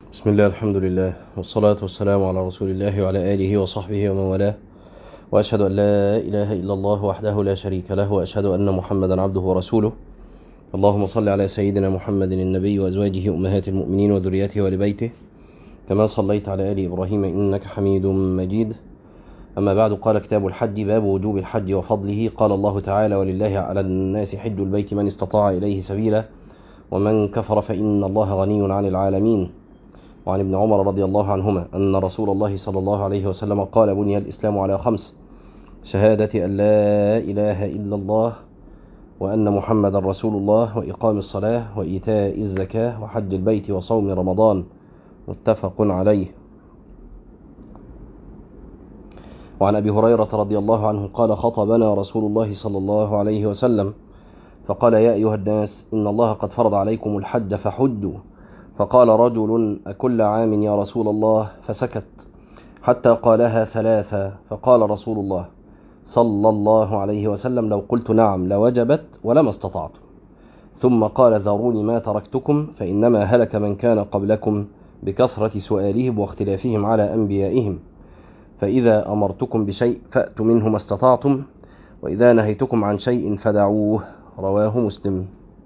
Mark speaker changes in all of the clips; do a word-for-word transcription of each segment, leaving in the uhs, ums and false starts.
Speaker 1: بسم الله، الحمد لله، والصلاة والسلام على رسول الله وعلى آله وصحبه ومن والاه، وأشهد أن لا إله إلا الله وحده لا شريك له، وأشهد أن محمدا عبده ورسوله. اللهم صل على سيدنا محمد النبي وأزواجه أمهات المؤمنين وذريته ولبيته كما صليت على آل إبراهيم إنك حميد مجيد. أما بعد، قال كتاب الحج: باب وجوب الحج وفضله. قال الله تعالى: ولله على الناس حج البيت من استطاع إليه سبيلا ومن كفر فإن الله غني عن العالمين. وعن ابن عمر رضي الله عنهما أن رسول الله صلى الله عليه وسلم قال: بني الإسلام على خمس: شهادة أن لا إله إلا الله وأن محمد رسول الله وإقام الصلاة وإيتاء الزكاة وحج البيت وصوم رمضان. متفق عليه. وعن أبي هريرة رضي الله عنه قال: خطبنا رسول الله صلى الله عليه وسلم فقال: يا أيها الناس، إن الله قد فرض عليكم الحج فحجوا. فقال رجل: أكل عام يا رسول الله؟ فسكت حتى قالها ثلاثا. فقال رسول الله صلى الله عليه وسلم: لو قلت نعم لوجبت ولما استطعت. ثم قال: ذروني ما تركتكم، فإنما هلك من كان قبلكم بكثرة سؤالهم واختلافهم على أنبيائهم، فإذا أمرتكم بشيء فأتوا منه ما استطعتم، وإذا نهيتكم عن شيء فدعوه. رواه مسلم.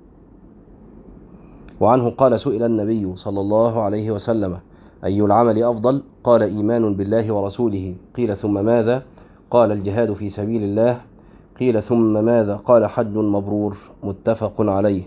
Speaker 1: وعنه قال: سئل النبي صلى الله عليه وسلم: أي العمل أفضل؟ قال: إيمان بالله ورسوله. قيل: ثم ماذا؟ قال: الجهاد في سبيل الله. قيل: ثم ماذا؟ قال: حج مبرور. متفق عليه.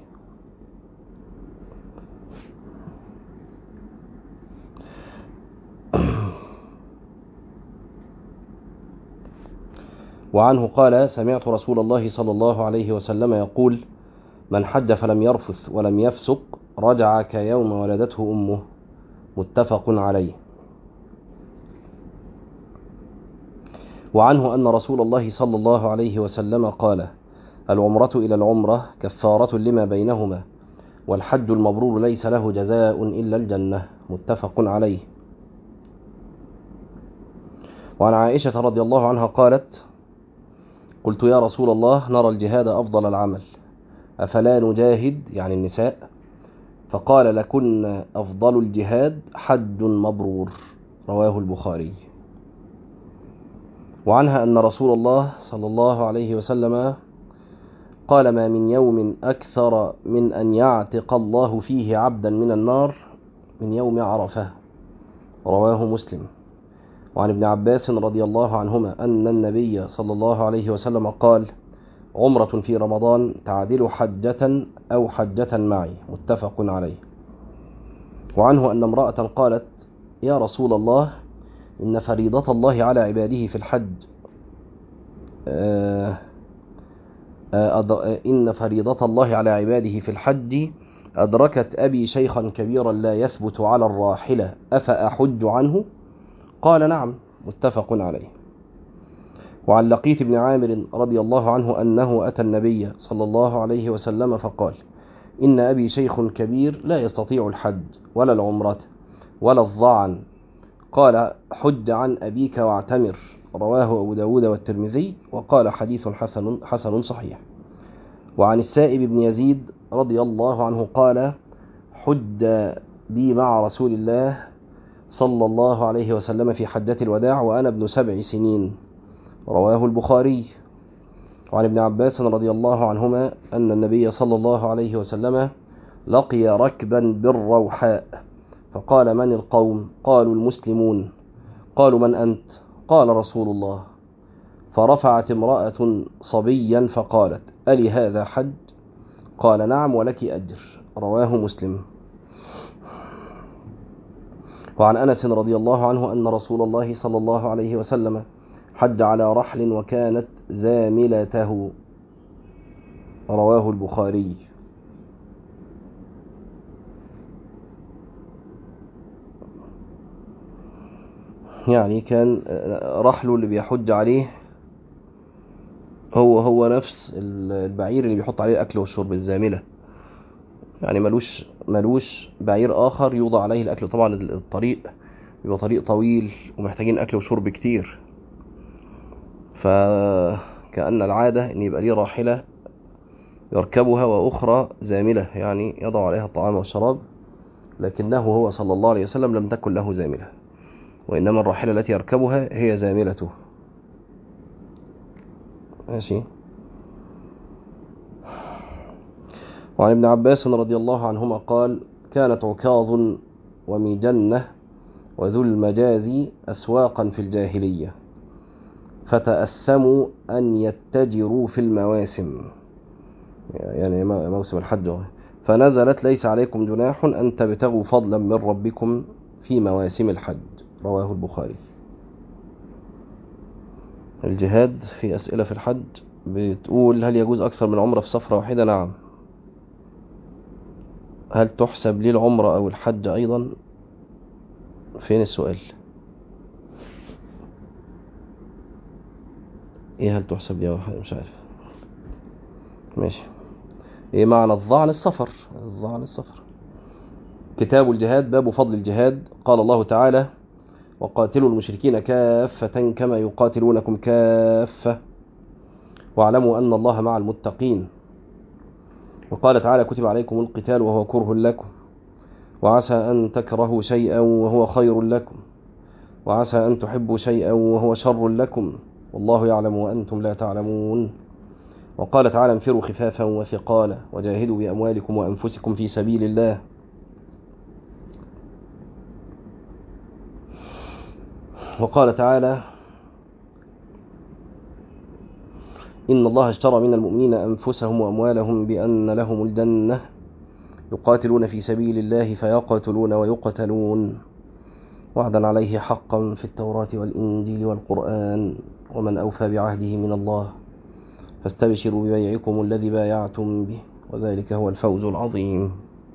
Speaker 1: وعنه قال: سمعت رسول الله صلى الله عليه وسلم يقول: من حج فلم يرفث ولم يفسق رجع كيوم ولدته أمه. متفق عليه. وعنه أن رسول الله صلى الله عليه وسلم قال: العمرة إلى العمرة كفارة لما بينهما، والحج المبرور ليس له جزاء إلا الجنة. متفق عليه. وعن عائشة رضي الله عنها قالت: قلت يا رسول الله، نرى الجهاد أفضل العمل، أفلا نجاهد؟ يعني النساء. فقال: لكن أفضل الجهاد حج مبرور. رواه البخاري. وعنها أن رسول الله صلى الله عليه وسلم قال: ما من يوم أكثر من أن يعتق الله فيه عبدا من النار من يوم عرفة. رواه مسلم. وعن ابن عباس رضي الله عنهما أن النبي صلى الله عليه وسلم قال: عمرة في رمضان تعدل حجة أو حجة معي. متفق عليه. وعنه أن امرأة قالت: يا رسول الله، إن فريضة الله على عباده في الحج آه إن فريضة الله على عباده في الحج أدركت أبي شيخا كبيرا لا يثبت على الراحلة، أفأحج عنه؟ قال: نعم. متفق عليه. وعن لقيث بن عامر رضي الله عنه أنه أتى النبي صلى الله عليه وسلم فقال: إن أبي شيخ كبير لا يستطيع الحج ولا العمرة ولا الظعن. قال: حج عن أبيك واعتمر. رواه أبو داود والترمذي، وقال: حديث حسن حسن صحيح. وعن السائب بن يزيد رضي الله عنه قال: حج بي مع رسول الله صلى الله عليه وسلم في حجة الوداع وأنا ابن سبع سنين. رواه البخاري. وعن ابن عباس رضي الله عنهما أن النبي صلى الله عليه وسلم لقي ركبا بالروحاء، فقال: من القوم؟ قالوا: المسلمون. قالوا: من أنت؟ قال: رسول الله. فرفعت امرأة صبيا فقالت: ألي هذا حج؟ قال: نعم، ولك أجر. رواه مسلم. وعن أنس رضي الله عنه أن رسول الله صلى الله عليه وسلم حج على رحل وكانت زاملته. رواه البخاري. يعني كان رحله اللي بيحج عليه هو هو نفس البعير اللي بيحط عليه الأكل والشرب، الزاملة. يعني ملوش ملوش بعير آخر يوضع عليه الأكل. طبعا الطريق بيبقى طريق طويل ومحتاجين أكل وشرب كتير، فكأن العادة أن يبقى ليه راحلة يركبها وأخرى زاملة، يعني يضع عليها الطعام والشراب لكنه هو صلى الله عليه وسلم لم تكن له زاملة، وإنما الراحلة التي يركبها هي زاملته. ماشي. وعن ابن عباس رضي الله عنهما قال: كانت عكاظ ومجنة وذو المجاز أسواقا في الجاهلية، فتأثموا أن يتجروا في المواسم، يعني موسم الحج، فنزلت: ليس عليكم جناح أن تبتغوا فضلا من ربكم في مواسم الحج. رواه البخاري. الجهاد في أسئلة في الحج بتقول: هل يجوز أكثر من عمرة في سفرة واحدة؟ نعم. هل تحسب لي العمرة أو الحج أيضا؟ فين السؤال؟ ايه هل تحسب لي؟ مش عارف. ماشي. ايه معنى الظاء عن السفر؟ الظاء عن السفر. كتاب الجهاد، باب فضل الجهاد. قال الله تعالى: وقاتلوا المشركين كافة كما يقاتلونكم كافة واعلموا أن الله مع المتقين. وقال تعالى: كتب عليكم القتال وهو كره لكم وعسى أن تكرهوا شيئا وهو خير لكم وعسى أن تحبوا شيئا وهو شر لكم والله يعلم وأنتم لا تعلمون. وقال تعالى: انفروا خفافا وثقالا وجاهدوا بأموالكم وأنفسكم في سبيل الله. وقال تعالى: إن الله اشترى من المؤمنين أنفسهم وأموالهم بأن لهم الجنة يقاتلون في سبيل الله فيقتلون ويقتلون وعدا عليه حقا في التوراة والإنجيل والقرآن ومن أوفى بعهده من الله فاستبشروا ببيعكم الذي بايعتم به وذلك هو الفوز العظيم.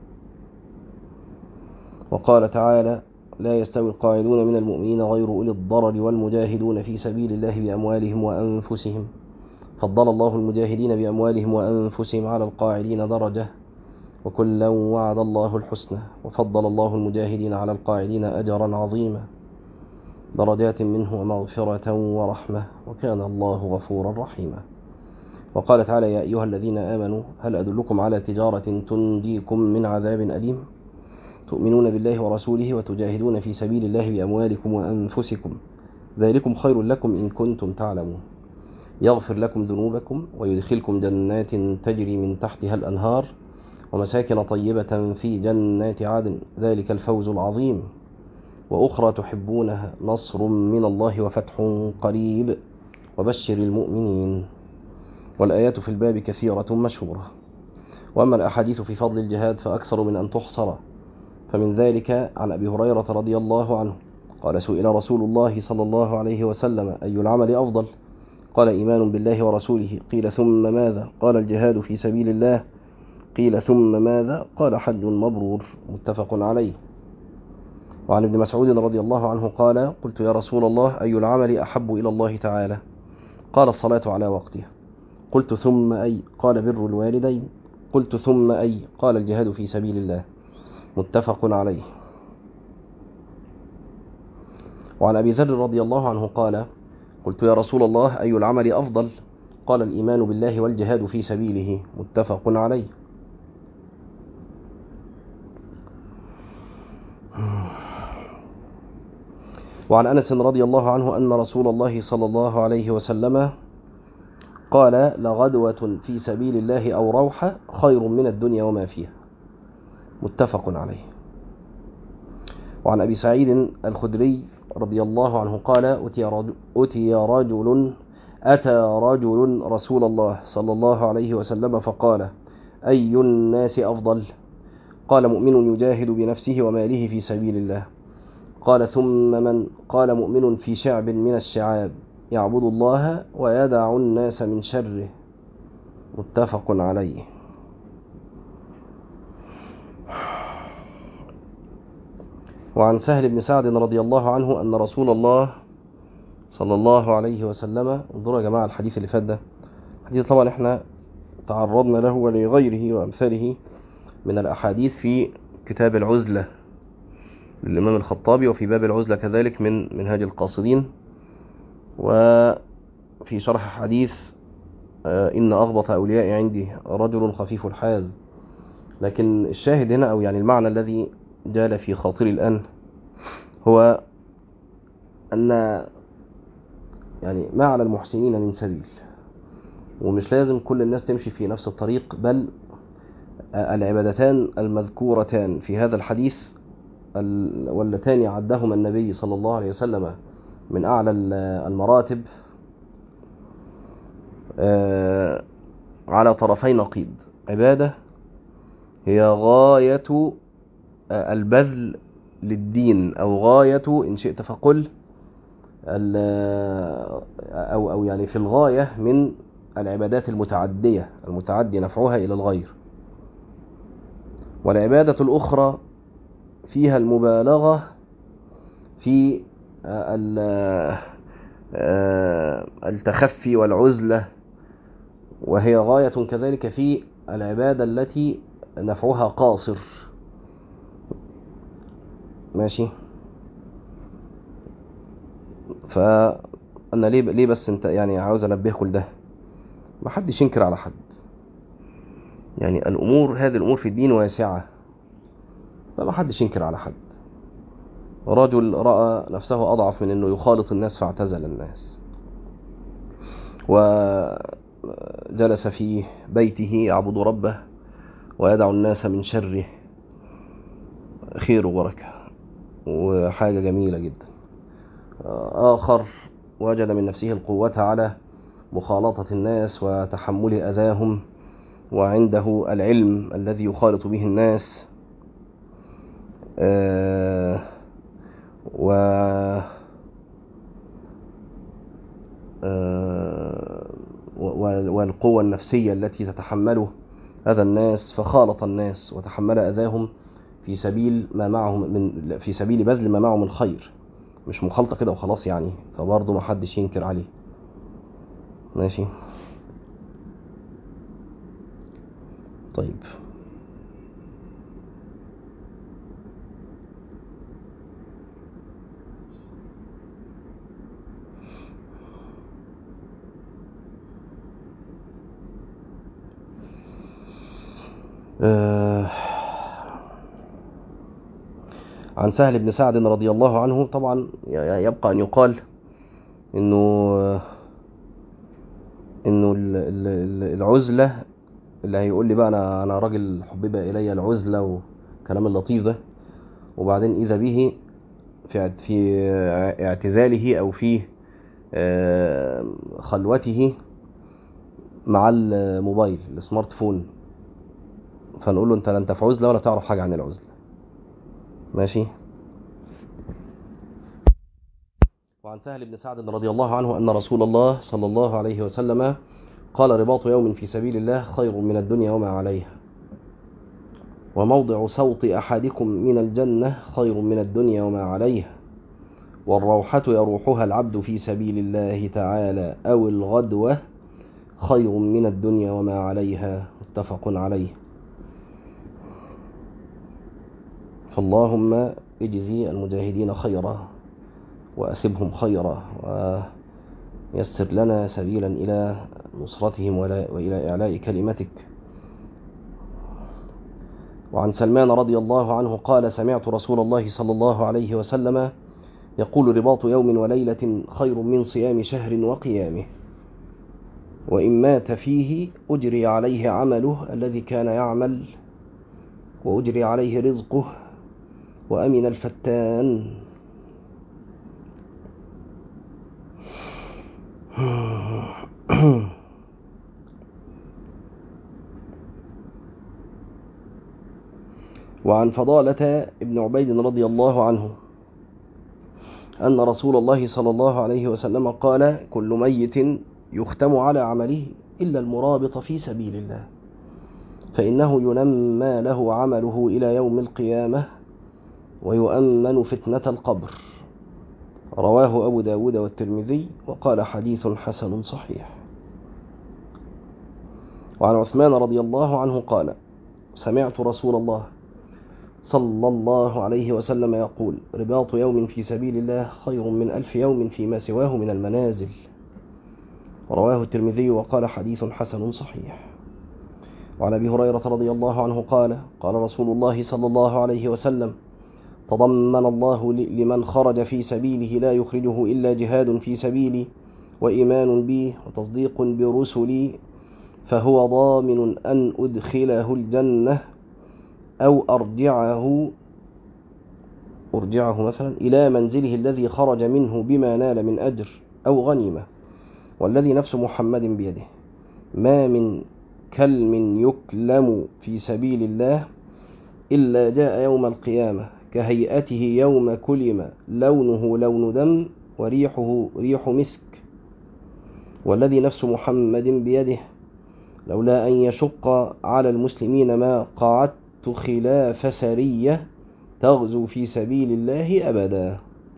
Speaker 1: وقال تعالى: لا يستوي القاعدون من المؤمنين غير أولي الضرر والمجاهدون في سبيل الله بأموالهم وأنفسهم فضل الله المجاهدين بأموالهم وأنفسهم على القاعدين درجة وكلا وعد الله الحسنى وفضل الله المجاهدين على القاعدين أجرا عظيما درجات منه ومغفرة ورحمة وكان الله غفورا رحيما. وقال تعالى: يا أيها الذين آمنوا هل أدلكم على تجارة تنجيكم من عذاب أليم تؤمنون بالله ورسوله وتجاهدون في سبيل الله بأموالكم وأنفسكم ذلكم خير لكم إن كنتم تعلمون يغفر لكم ذنوبكم ويدخلكم جنات تجري من تحتها الأنهار ومساكن طيبة في جنات عدن ذلك الفوز العظيم وأخرى تحبونها نصر من الله وفتح قريب وبشر المؤمنين. والآيات في الباب كثيرة مشهورة. وأما الأحاديث في فضل الجهاد فأكثر من أن تحصر. فمن ذلك عن أبي هريرة رضي الله عنه قال: سئل رسول الله صلى الله عليه وسلم: أي العمل أفضل؟ قال: إيمان بالله ورسوله. قيل: ثم ماذا؟ قال: الجهاد في سبيل الله. قيل: ثم ماذا؟ قال: حج مبرور. متفق عليه. وعن ابن مسعود رضي الله عنه قال: قلت: يا رسول الله، أي العمل أحب إلى الله تعالى؟ قال: الصلاة على وقتها. قلت: ثم أي؟ قال: بر الوالدين. قلت: ثم أي؟ قال: الجهاد في سبيل الله. متفق عليه. وعن أبي ذر رضي الله عنه قال: قلت: يا رسول الله، أي العمل أفضل؟ قال: الإيمان بالله والجهاد في سبيله. متفق عليه. وعن أنس رضي الله عنه أن رسول الله صلى الله عليه وسلم قال: لغدوة في سبيل الله أو روحة خير من الدنيا وما فيها. متفق عليه. وعن أبي سعيد الخدري رضي الله عنه قال: أتي رجل, أتي رجل أتى رجل رسول الله صلى الله عليه وسلم فقال: أي الناس أفضل؟ قال: مؤمن يجاهد بنفسه وماله في سبيل الله. قال: ثم من؟ قال: مؤمن في شعب من الشعاب يعبد الله ويدع الناس من شره. متفق عليه. وعن سهل بن سعد رضي الله عنه أن رسول الله صلى الله عليه وسلم، انظروا يا جماعة الحديث اللي فات ده، الحديث طبعا احنا تعرضنا له ولغيره وأمثاله من الأحاديث في كتاب العزلة للإمام الخطابي وفي باب العزلة كذلك من منهاج القاصدين وفي شرح حديث إن أغبط أولياء عندي رجل خفيف الحاذ. لكن الشاهد هنا أو يعني المعنى الذي جال في خاطري الآن هو أن يعني ما على المحسنين من سبيل، ومش لازم كل الناس تمشي في نفس الطريق، بل العبادتان المذكورتان في هذا الحديث واللتان عدهما النبي صلى الله عليه وسلم من أعلى المراتب على طرفي نقيض. عبادة هي غاية البذل للدين، أو غاية إن شئت فقل أو أو يعني في الغاية من العبادات المتعدية المتعدي نفعها إلى الغير. والعبادة الأخرى فيها المبالغة في التخفي والعزلة، وهي غاية كذلك في العبادة التي نفعها قاصر. ماشي. فأنا ليه ليه بس انت يعني عاوز انبهكم لده، ما حدش ينكر على حد. يعني الأمور هذه الأمور في الدين واسعة، فما حدش ينكر على حد. رجل رأى نفسه أضعف من أنه يخالط الناس فاعتزل الناس، وجلس في بيته يعبد ربه ويدعو الناس من شره، خير وبركة وحاجة جميلة جدا. آخر وجد من نفسه القوة على مخالطة الناس وتحمل أذاهم، وعنده العلم الذي يخالط به الناس، آه و آه والقوة النفسية التي تتحمله أذى الناس، فخالط الناس وتحمل أذاهم في سبيل ما معه من في سبيل بذل ما معه من خير، مش مخالطة كده وخلاص يعني. فبرضه ما حدش ينكر عليه. ماشي. طيب، آه عن سهل بن سعد رضي الله عنه. طبعا يبقى أن يقال إنه إنه العزلة، اللي هيقول لي بقى أنا أنا راجل حبب إلي العزلة وكلام اللطيف ده، وبعدين إذا به في في اعتزاله أو في خلوته مع الموبايل السمارت فون، فنقول له أنت لا أنت في عزلة ولا تعرف حاجة عن العزلة. ماشي. وعن سهل بن سعد رضي الله عنه أن رسول الله صلى الله عليه وسلم قال: رباط يوم في سبيل الله خير من الدنيا وما عليها، وموضع صوت أحدكم من الجنة خير من الدنيا وما عليها، والروحة يروحها العبد في سبيل الله تعالى أو الغدوة خير من الدنيا وما عليها. متفق عليه. فاللهم اجزي المجاهدين خيرا وأثبهم خيرا، ويسر لنا سبيلا إلى نصرتهم وإلى إعلاء كلمتك. وعن سلمان رضي الله عنه قال: سمعت رسول الله صلى الله عليه وسلم يقول: رباط يوم وليلة خير من صيام شهر وقيامه، وإن مات فيه أجري عليه عمله الذي كان يعمل، وأجري عليه رزقه، وأمن الفتان. وعن فضالة ابن عبيد رضي الله عنه أن رسول الله صلى الله عليه وسلم قال: كل ميت يختم على عمله إلا المرابط في سبيل الله، فإنه ينمى له عمله إلى يوم القيامة ويؤمن فتنة القبر. رواه أبو داود والترمذي وقال: حديث حسن صحيح. وعن عثمان رضي الله عنه قال: سمعت رسول الله صلى الله عليه وسلم يقول: رباط يوم في سبيل الله خير من ألف يوم فيما سواه من المنازل. رواه الترمذي وقال: حديث حسن صحيح. وعن أبي هريرة رضي الله عنه قال: قال رسول الله صلى الله عليه وسلم: تضمن الله لمن خرج في سبيله لا يخرجه إلا جهاد في سبيلي وإيمان بي وتصديق برسلي، فهو ضامن أن أدخله الجنة أو أرجعه أرجعه مثلا إلى منزله الذي خرج منه بما نال من أجر أو غنيمة. والذي نفس محمد بيده ما من كلم يكلم في سبيل الله إلا جاء يوم القيامة كهيئته يوم كلم، لونه لون دم وريحه ريح مسك. والذي نفس محمد بيده لولا أن يشق على المسلمين ما قعدت خلاف سرية تغزو في سبيل الله أبدا،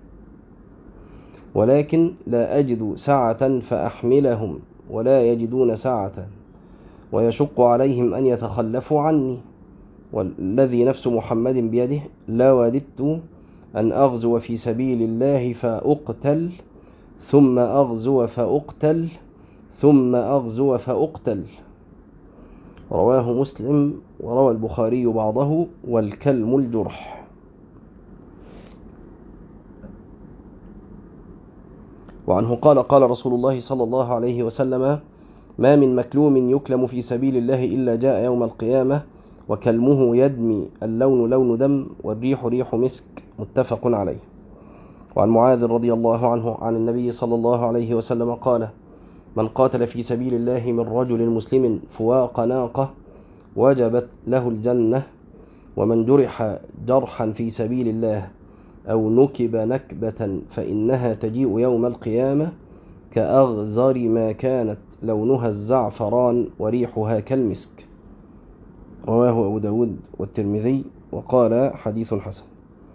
Speaker 1: ولكن لا أجد سعة فأحملهم ولا يجدون سعة ويشق عليهم أن يتخلفوا عني. والذي نفس محمد بيده لا وددت أن أغزو في سبيل الله فأقتل ثم أغزو فأقتل ثم أغزو فأقتل. رواه مسلم وروى البخاري بعضه والكلم الجرح. وعنه قال قال رسول الله صلى الله عليه وسلم ما من مكلوم يكلم في سبيل الله إلا جاء يوم القيامة وكلمه يدمي، اللون لون دم والريح ريح مسك، متفق عليه. وعن معاذ رضي الله عنه عن النبي صلى الله عليه وسلم قال من قاتل في سبيل الله من رجل مسلم فواق ناقة وجبت له الجنة، ومن جرح جرحا في سبيل الله أو نكب نكبة فإنها تجيء يوم القيامة كأغزر ما كانت لونها الزعفران وريحها كالمسك. رواه أبو داود والترمذي وقال حديث حسن.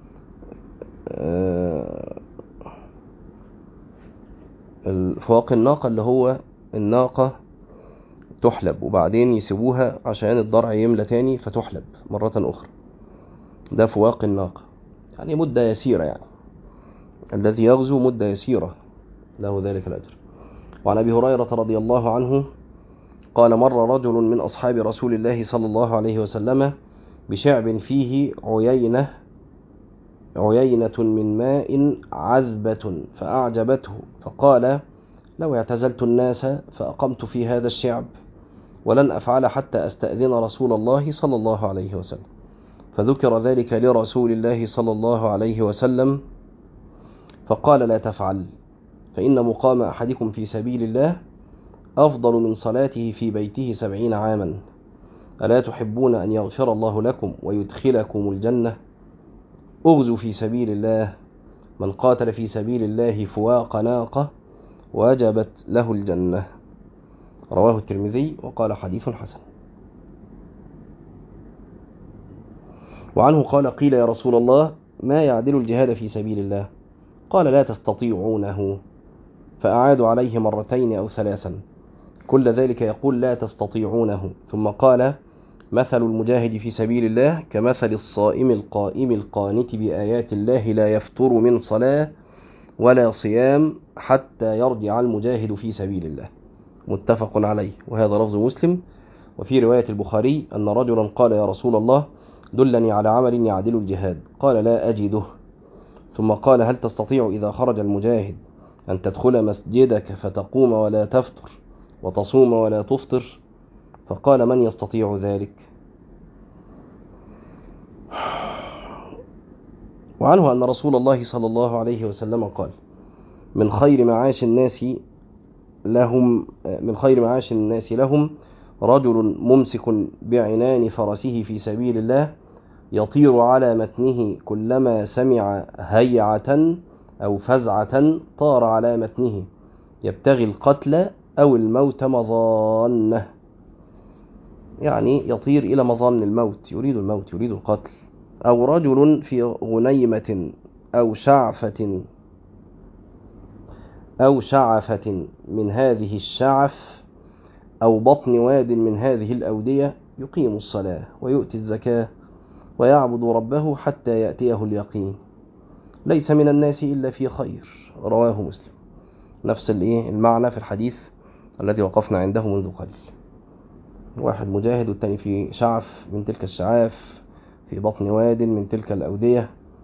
Speaker 1: فواق الناقة اللي هو الناقة تحلب وبعدين يسيبوها عشان الضرع يملى تاني فتحلب مرة أخرى، ده فواق الناقة، يعني مدة يسيرة، يعني الذي يغزو مدة يسيرة له ذلك الأجر. وعن أبي هريرة رضي الله عنه قال مر رجل من أصحاب رسول الله صلى الله عليه وسلم بشعب فيه عيينة عيينة من ماء عذبة فأعجبته، فقال لو اعتزلت الناس فأقمت في هذا الشعب ولن أفعل حتى أستأذن رسول الله صلى الله عليه وسلم. فذكر ذلك لرسول الله صلى الله عليه وسلم فقال لا تفعل، فإن مقام أحدكم في سبيل الله أفضل من صلاته في بيته سبعين عاما. ألا تحبون أن يغفر الله لكم ويدخلكم الجنة؟ أغزوا في سبيل الله، من قاتل في سبيل الله فواق ناقة وجبت له الجنة. رواه الترمذي وقال حديث حسن. وعنه قال قيل يا رسول الله ما يعدل الجهاد في سبيل الله؟ قال لا تستطيعونه، فأعادوا عليه مرتين أو ثلاثا كل ذلك يقول لا تستطيعونه، ثم قال مثل المجاهد في سبيل الله كمثل الصائم القائم القانت بآيات الله لا يفتر من صلاة ولا صيام حتى يرجع المجاهد في سبيل الله، متفق عليه. وهذا لفظ مسلم. وفي رواية البخاري أن رجلا قال يا رسول الله دلني على عمل يعدل الجهاد، قال لا أجده، ثم قال هل تستطيع إذا خرج المجاهد أن تدخل مسجدك فتقوم ولا تفطر وتصوم ولا تفطر؟ فقال من يستطيع ذلك؟ وعنه أن رسول الله صلى الله عليه وسلم قال من خير معاش الناس لهم من خير معاش الناس لهم رجل ممسك بعنان فرسه في سبيل الله يطير على متنه كلما سمع هيعة أو فزعة طار على متنه يبتغي القتل أو الموت مظانه، يعني يطير إلى مظان الموت، يريد الموت يريد القتل. أو رجل في غنيمة أو شعفة أو شعفة من هذه الشعف أو بطن واد من هذه الأودية يقيم الصلاة ويؤتي الزكاة ويعبد ربه حتى يأتيه اليقين، ليس من الناس إلا في خير. رواه مسلم. نفس المعنى في الحديث الذي وقفنا عنده منذ قليل، واحد مجاهد والتاني في شعف من تلك الشعاف في بطن واد من تلك الأودية،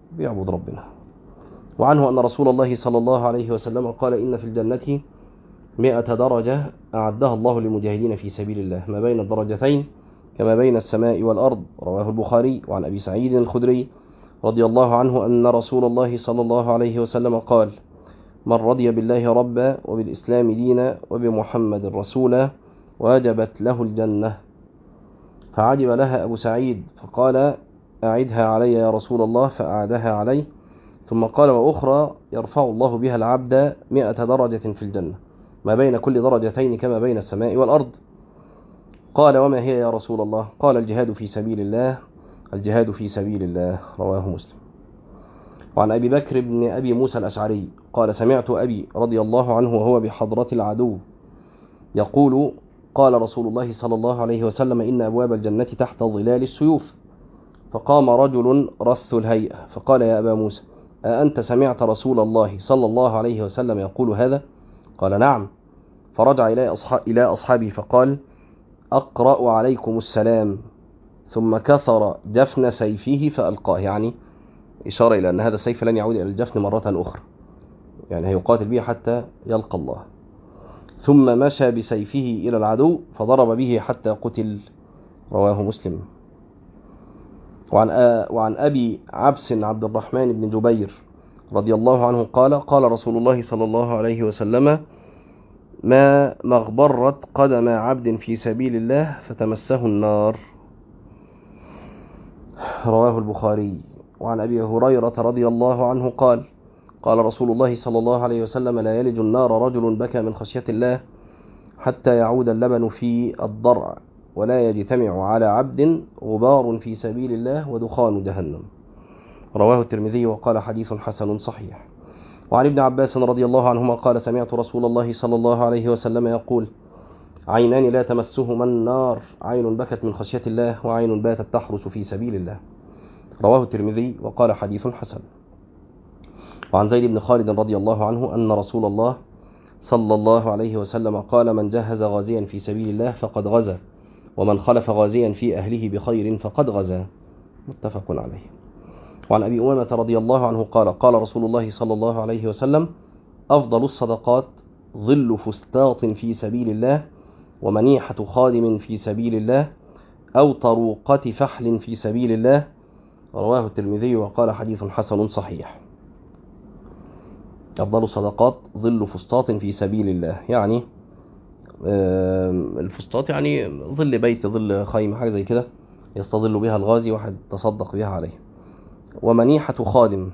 Speaker 1: بيعبد ربنا. وعنه أن رسول الله صلى الله عليه وسلم قال إن في الجنة مئة درجة أعدها الله للمجاهدين في سبيل الله ما بين الدرجتين كما بين السماء والأرض. رواه البخاري. وعن أبي سعيد الخدري رضي الله عنه أن رسول الله صلى الله عليه وسلم قال من رضي بالله ربا وبالإسلام دينا وبمحمد رسولا وجبت له الجنة. فعجب لها أبو سعيد فقال أعدها علي يا رسول الله، فأعدها عليه. ثم قال وأخرى يرفع الله بها العبد مئة درجة في الجنة ما بين كل درجتين كما بين السماء والأرض. قال وما هي يا رسول الله؟ قال الجهاد في سبيل الله الجهاد في سبيل الله. رواه مسلم. وعن أبي بكر بن أبي موسى الأشعري قال سمعت أبي رضي الله عنه وهو بحضرة العدو يقول قال رسول الله صلى الله عليه وسلم إن أبواب الجنة تحت ظلال السيوف. فقام رجل رث الهيئة فقال يا أبا موسى أأنت سمعت رسول الله صلى الله عليه وسلم يقول هذا؟ قال نعم. فرجع إلى أصحاب إلى أصحابه فقال أقرأ عليكم السلام، ثم كثر جفن سيفه فألقاه، يعني إشارة إلى أن هذا السيف لن يعود إلى الجفن مرة أخرى، يعني هيقاتل به حتى يلقى الله. ثم مشى بسيفه إلى العدو فضرب به حتى قتل. رواه مسلم. وعن, وعن أبي عبس عبد الرحمن بن جبير رضي الله عنه قال قال رسول الله صلى الله عليه وسلم ما مغبرت قدم عبد في سبيل الله فتمسه النار. رواه البخاري. وعن أبي هريرة رضي الله عنه قال قال رسول الله صلى الله عليه وسلم لا يلج النار رجل بكى من خشية الله حتى يعود اللبن في الضرع ولا يجتمع على عبد غبار في سبيل الله ودخان جهنم. رواه الترمذي وقال حديث حسن صحيح. وعن ابن عباس رضي الله عنهما قال سمعت رسول الله صلى الله عليه وسلم يقول عينان لا تمسهما النار عين بكت من خشية الله وعين باتت تحرس في سبيل الله. رواه الترمذي وقال حديث حسن. وعن زيد بن خالد رضي الله عنه أن رسول الله صلى الله عليه وسلم قال من جهز غازيا في سبيل الله فقد غزا ومن خلف غازيا في أهله بخير فقد غزا. متفق عليه. وعن أبي أمامة رضي الله عنه قال قال رسول الله صلى الله عليه وسلم أفضل الصدقات ظل فستاط في سبيل الله ومنيحة خادم في سبيل الله أو طروقة فحل في سبيل الله. رواه الترمذي وقال حديث حسن صحيح. أفضل الصدقات ظل فسطاط في سبيل الله، يعني الفسطاط يعني ظل بيت ظل خيمة حاجة زي كده يستظل بها الغازي واحد تصدق بها عليه. ومنيحة خادم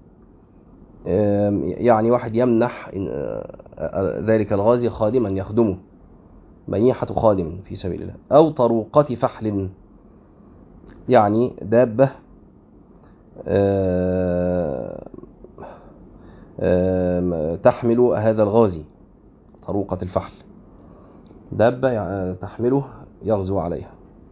Speaker 1: يعني واحد يمنح ذلك الغازي خادما يخدمه، منيحة خادم في سبيل الله. أو طروقة فحل يعني دابة تحمل هذا الغازي، طروقة الفحل دابة تحمله يغزو عليها.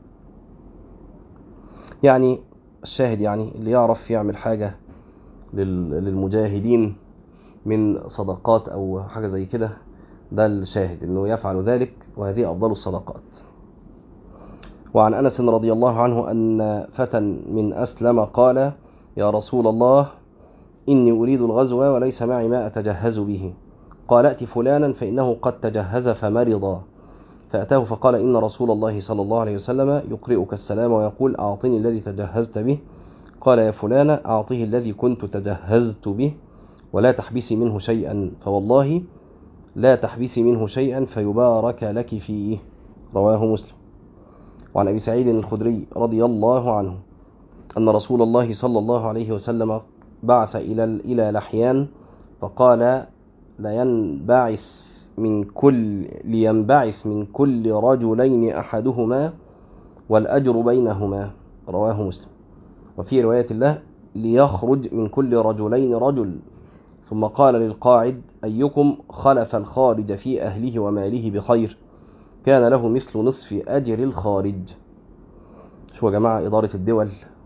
Speaker 1: يعني الشاهد يعني اللي يعرف يعمل حاجة للمجاهدين من صدقات أو حاجة زي كده، ده الشاهد إنه يفعل ذلك، وهذه أفضل الصدقات. وعن أنس رضي الله عنه أن فتى من أسلم قال يا رسول الله إني أريد الغزو وليس معي ما أتجهز به. قال ائت فلانا فإنه قد تجهز فمرض. فأتاه فقال إن رسول الله صلى الله عليه وسلم يقرئك السلام ويقول أعطني الذي تجهزت به. قال يا فلان أعطيه الذي كنت تجهزت به ولا تحبسي منه شيئا، فوالله لا تحبسي منه شيئا فيبارك لك فيه. رواه مسلم. وعن أبي سعيد الخدري رضي الله عنه أن رسول الله صلى الله عليه وسلم بعث إلى إلى لحيان فقال لينبعث من كل لينبعث من كل رجلين أحدهما والأجر بينهما. رواه مسلم. وفي رواية الله ليخرج من كل رجلين رجل. ثم قال للقاعد أيكم خلف الخارج في أهله وماله بخير كان له مثل نصف أجر الخارج. شو يا جماعة إدارة الدول،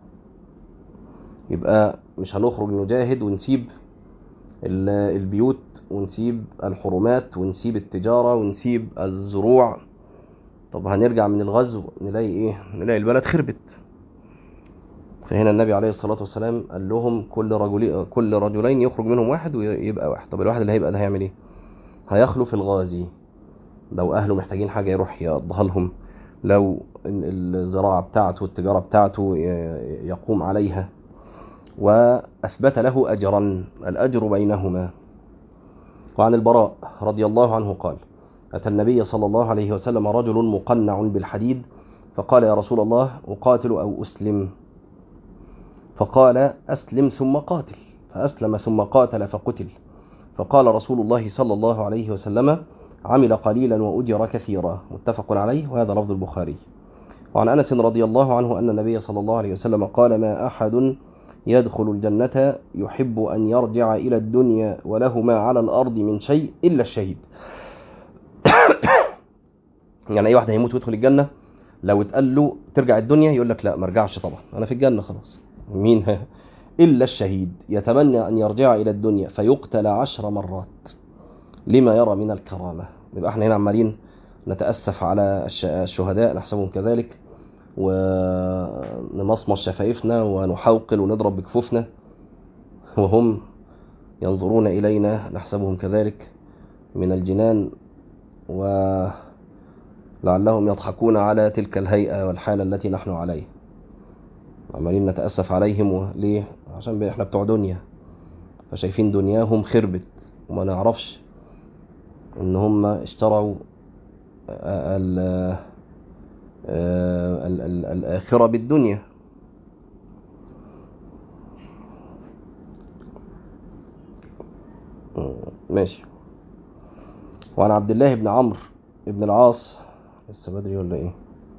Speaker 1: يبقى مش هنخرج نجاهد ونسيب البيوت ونسيب الحرمات ونسيب التجارة ونسيب الزروع. طب هنرجع من الغزو نلاقي ايه؟ نلاقي البلد خربت. فهنا النبي عليه الصلاة والسلام قال لهم كل رجل كل رجلين يخرج منهم واحد ويبقى واحد. طب الواحد اللي هيبقى ده هيعمل ايه؟ هيخلف الغازي، لو اهله محتاجين حاجة يروح يقضيها لهم، لو الزراعة بتاعته والتجارة بتاعته يقوم عليها، وأثبت له أجرا، الأجر بينهما. وعن البراء رضي الله عنه قال: أتى النبي صلى الله عليه وسلم رجل مقنع بالحديد فقال: يا رسول الله، أقاتل أو أسلم؟ فقال: أسلم ثم قاتل. فأسلم ثم قاتل فقتل. فقال رسول الله صلى الله عليه وسلم: عمل قليلا وأجر كثيرا. متفق عليه، وهذا لفظ البخاري. وعن أنس رضي الله عنه أن النبي صلى الله عليه وسلم قال: ما أحد يدخل الجنة يحب أن يرجع إلى الدنيا وله ما على الأرض من شيء إلا الشهيد. يعني أي واحد هيموت ويدخل الجنة لو اتقال له ترجع الدنيا يقول لك لا، ما ارجعش طبعا، أنا في الجنة خلاص. مين؟ إلا الشهيد يتمنى أن يرجع إلى الدنيا فيقتل عشر مرات لما يرى من الكرامة. يبقى احنا هنا عمالين نتأسف على الشهداء، نحسبهم كذلك، ونمصمص شفايفنا ونحوقل ونضرب بكفوفنا، وهم ينظرون إلينا نحسبهم كذلك من الجنان، ولعلهم يضحكون على تلك الهيئة والحالة التي نحن عليها. عمالين نتأسف عليهم. ليه؟ عشان احنا بتوع دنيا، فشايفين دنياهم خربت، وما نعرفش ان هم اشتروا ال ال ال الآخرة بالدنيا. ماشي. وعن عبد الله بن عمرو بن العاص، لسه بدري ولا ايه؟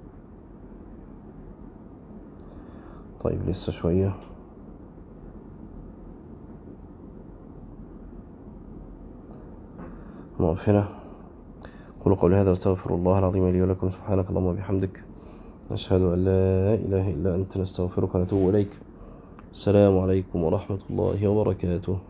Speaker 1: طيب لسه شوية. نقف هنا. قولوا قولي هذا واستغفر الله العظيم لي ولكم. سبحانك اللهم وبحمدك، نشهد أن لا إله إلا أنت، نستغفرك ونتوب إليك. السلام عليكم ورحمة الله وبركاته.